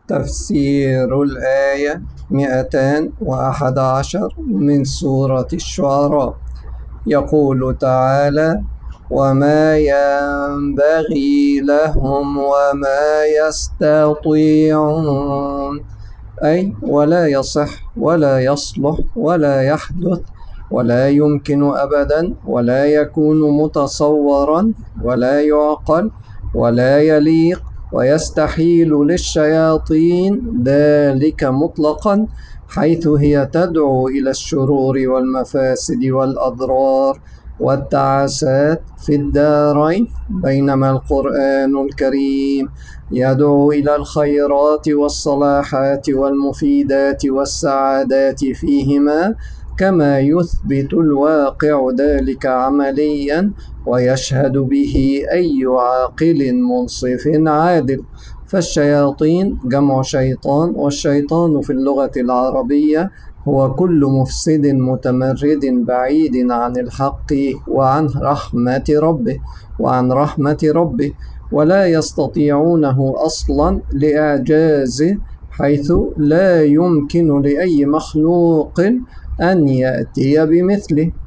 تفسير الآية 211 من سورة الشعراء. يقول تعالى: وما ينبغي لهم وما يستطيعون، أي ولا يصح ولا يصلح ولا يحدث ولا يمكن أبدا ولا يكون متصورا ولا يعقل ولا يليق ويستحيل للشياطين ذلك مطلقا، حيث هي تدعو إلى الشرور والمفاسد والأضرار والتعاسات في الدارين، بينما القرآن الكريم يدعو إلى الخيرات والصلاحات والمفيدات والسعادات فيهما، كما يثبت الواقع ذلك عمليا ويشهد به أي عاقل منصف عادل. فالشياطين جمع شيطان، والشيطان في اللغة العربية هو كل مفسد متمرد بعيد عن الحق وعن رحمة ربه، ولا يستطيعونه أصلا لإعجازه، حيث لا يمكن لأي مخلوق أن يأتي بمثله.